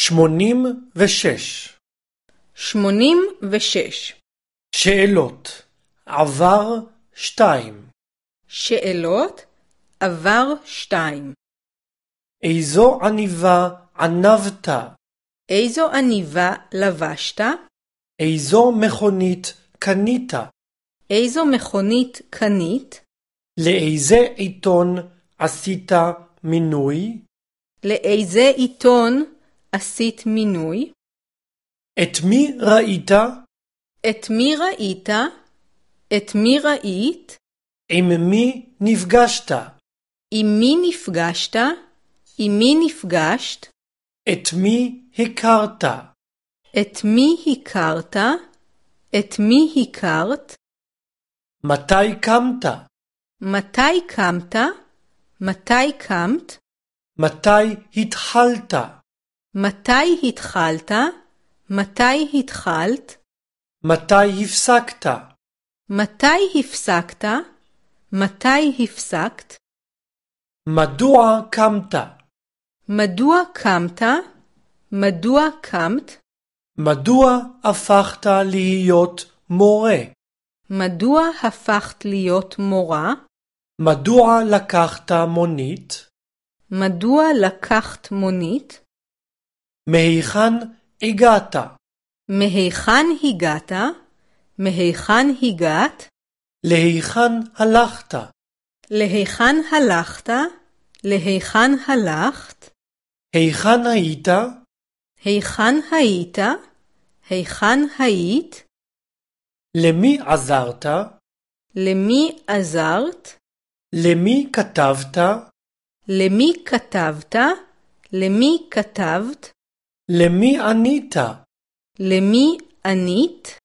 86. 86. שאלות. עבר 2. שאלות עבר 2. איזו עניבה ענבת? איזו עניבה לבשת? איזו מכונית קנית? איזו מכונית קנית? לאיזה עיתון עשית מינוי? לאיזה עיתון עשית מינוי? את מי ראית? את מי ראית? את מי ראית? עם מי נפגשת? עם מי נפגשת? עם מי נפגשת? את מי הכרת? את מי הכרת? את מי הכרת? מתי קמת? מתי קמת? מתי קמת? מתי התחלת? מתי התחלת? מתי התחלת? מתי הפסקת? מתי הפסקת? מתי הפסקת? מדוע קמת? מדוע קמת? מדוע קמת? מדוע הפכת להיות מורה? מדוע הפכת להיות מורה? מדוע לקחת מונית? מדוע לקחת מונית? מהיכן הגעת? מהיכן הגעת? מהיכן הגעת? להיכן הלכת? להיכן הלכת? להיכן הלכת? היכן היית? היכן היית? היכן היית? למי עזרת? למי עזרת? למי כתבת? למי כתבת? למי כתבת? למי ענית? למי ענית?